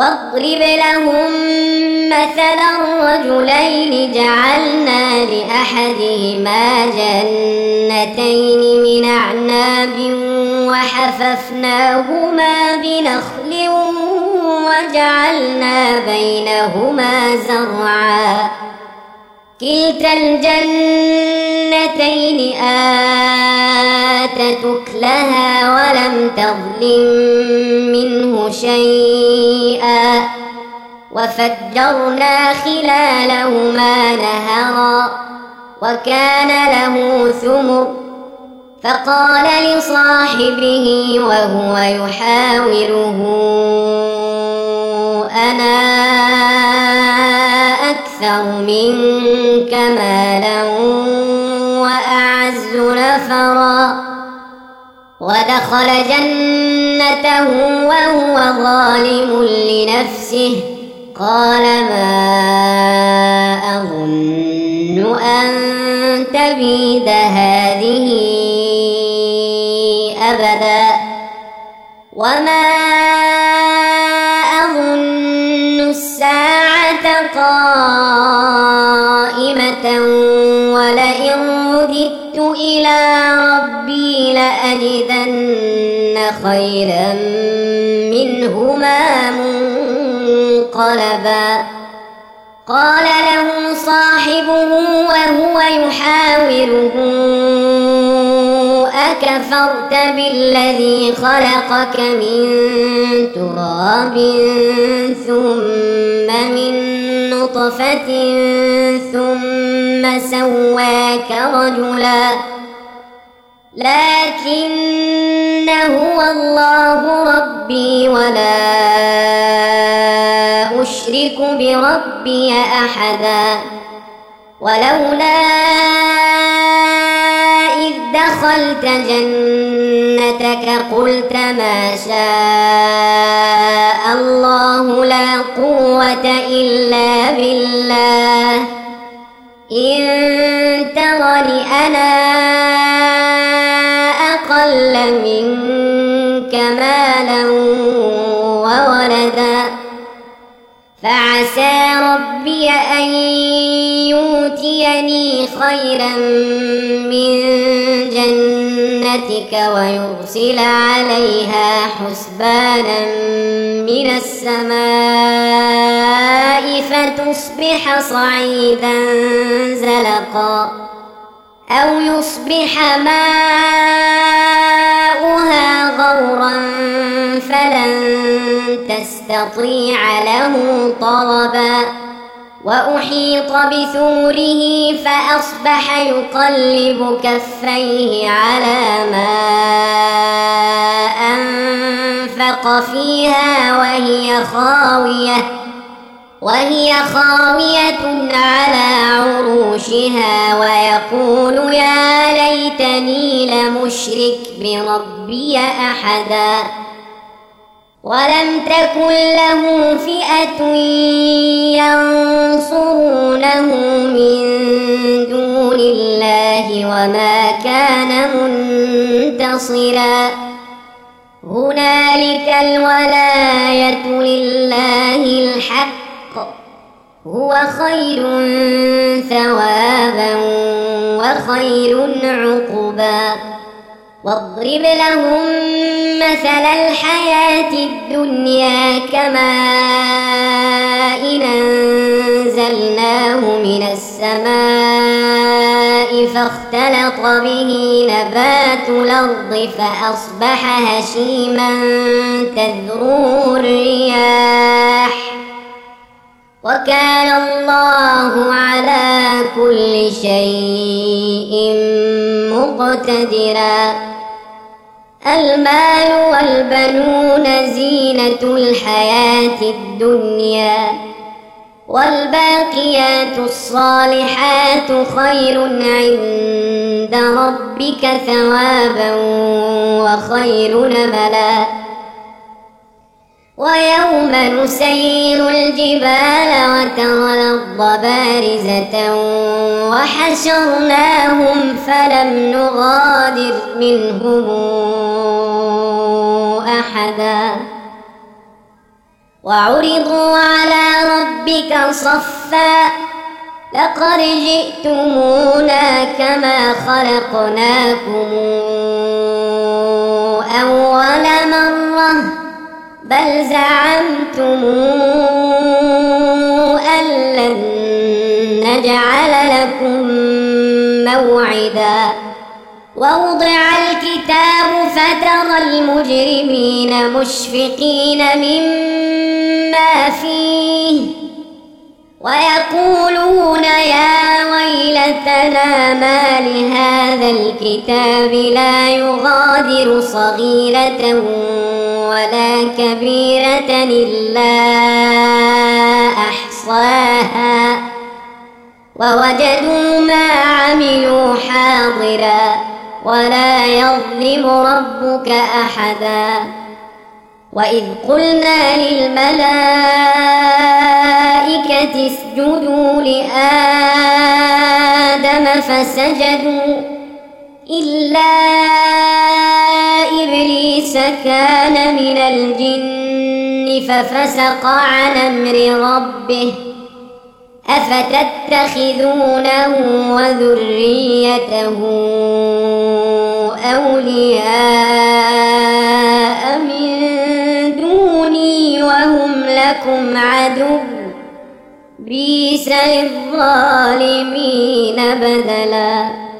واضرب لهم مثلا رجلين جعلنا لأحدهما جنتين من أعناب وحففناهما بنخل وجعلنا بينهما زرعا كلتا الجنتين آتت أكلها ولم تظلم منه شيئا وفجرنا خلالهما نهرا وكان له ثمر فقال لصاحبه وهو يحاوره أنا أكثر منك مالا وأعز نفرا ودخل جنته وهو ظالم لنفسه قال ما أظن أن تبيد هذه أبدا وما أظن الساعة قائمة ولئن رددت إلى ربي لأجدن خيرا منهما منقلبا قال له صاحبه وهو يحاوره أكفرت بالذي خلقك من تراب ثم من نطفة ثم سواك رجلا لكن هو الله ربي ولا أشرك بربي أحدا ولولا إذ دخلت جنتك قلت ما شاء الله لا قوة إلا بالله إن ترني أنا أقل منك مالا وولدا فعسى ربي أن يؤتيني خيرا من جنتك ويرسل عليها حسبانا من السماء فتصبح صعيدا زلقا أو يصبح ماؤها غورا فلن تستطيع له طلبا وأحيط بثمره فأصبح يقلب كفيه على ما أنفق فيها وهي خاوية على عروشها ويقول يا ليتني لمشرك بربي أحدا ولم تكن له فئة ينصرونه من دون الله وما كان منتصرا هنالك الولاية لله الحق هو خير ثوابا وخير عقبا واضرب لهم مثل الحياة الدنيا كماء أنزلناه من السماء فاختلط به نبات الأرض فأصبح هشيما تذروه الرياح وكان الله على كل شيء مقتدرا المال والبنون زينة الحياة الدنيا والباقيات الصالحات خير عند ربك ثوابا وخير نملا ويوم نسير الجبال وترى الأرض بارزة وحشرناهم فلم نغادر منهم أحدا وعرضوا على ربك صفا لقد جئتمونا كما خلقناكم أول مرة بل زعمتم أن لن نجعل لكم موعدا ووضع الكتاب فترى المجرمين مشفقين مما فيه ويقولون يا ويلتنا ما لهذا الكتاب لا يغادر صغيرة ولا كبيرة إلا أحصاها ووجدوا ما عملوا حاضرا ولا يظلم ربك أحدا وإذ قلنا للملائكة اسجدوا لآدم فسجدوا إلا إبليس كان من الجن ففسق عن أمر ربه أفتتخذونه وذريته أولياء من دوني وهم لكم عدو بئس للظالمين بدلا.